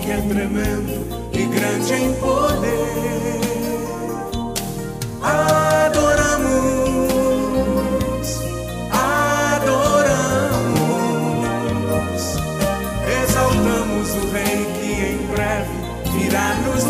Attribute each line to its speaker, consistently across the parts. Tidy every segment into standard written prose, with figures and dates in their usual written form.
Speaker 1: que é tremendo e grande em poder. Adoramos, adoramos, exaltamos o Rei que em breve virá nos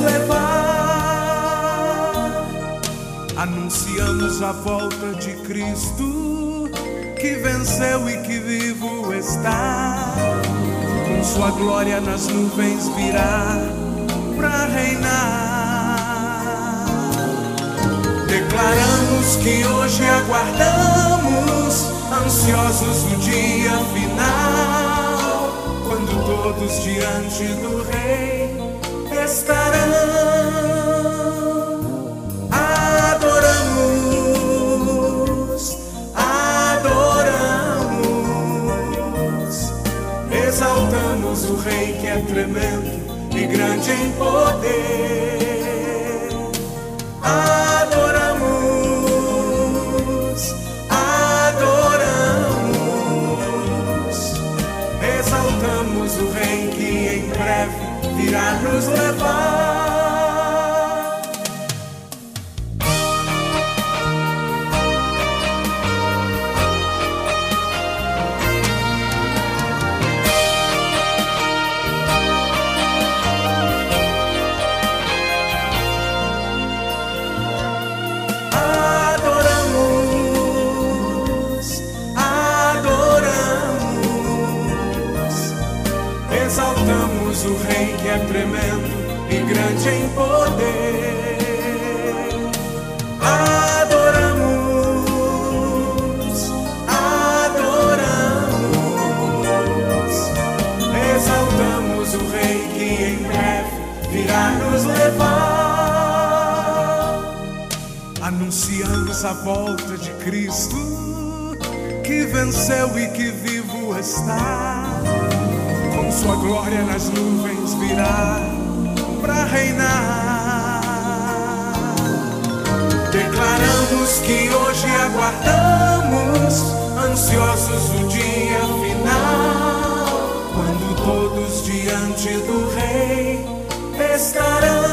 Speaker 1: levar. Anunciamos a volta de Cristo, que venceu e que vivo está. Com sua glória nas nuvens virá pra reinar. Declaramos que hoje aguardamos, ansiosos o dia final, quando todos diante do Rei estarão. Exaltamos o Rei que é tremendo e grande em poder. Adoramos, adoramos, exaltamos o Rei que em breve virá nos levar. Exaltamos o Rei que é tremendo e grande em poder. Adoramos, adoramos, exaltamos o Rei que em breve virá nos levar. Anunciamos a volta de Cristo, que venceu e que vivo está. Com sua glória nas nuvens virá pra reinar. Declaramos que hoje aguardamos, ansiosos o dia final, quando todos diante do Rei estarão.